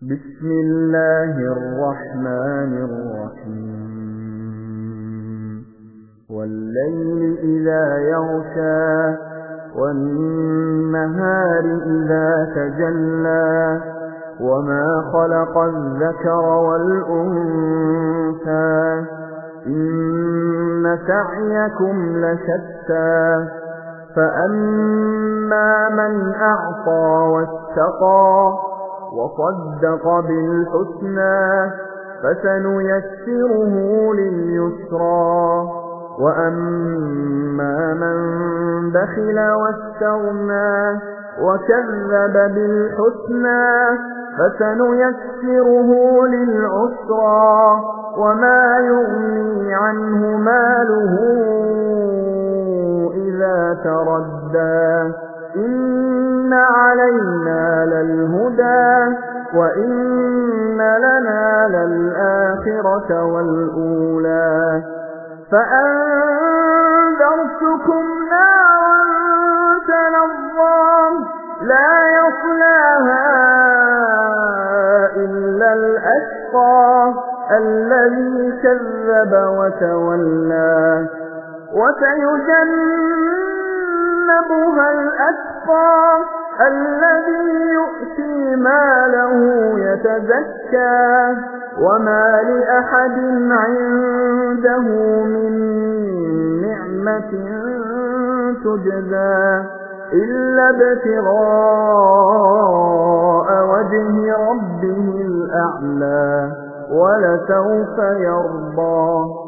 بسم الله الرحمن الرحيم والليل إذا يغشى والنهار إذا تجلى وما خلق الذكر والأنثى إن سعيكم لشتى فأما من أعطى واتقى وصدق بالحسنى فسنيسره لليسرى وأما من بخل واستغنى وكذب بالحسنى فسنيسره للعسرى وما يغني عنه ماله إذا تردى إن علينا للهدى وإن لنا للآخرة والأولى فأنذرتكم نارا تلظى لا يصلاها إلا الأشقى الذي كذب وتولى وسيجنبها الأتقى الذي يؤتي ماله يتزكى وما لأحد عنده من نعمة تجزى إلا ابتغاء وجه ربه الأعلى ولسوف يرضى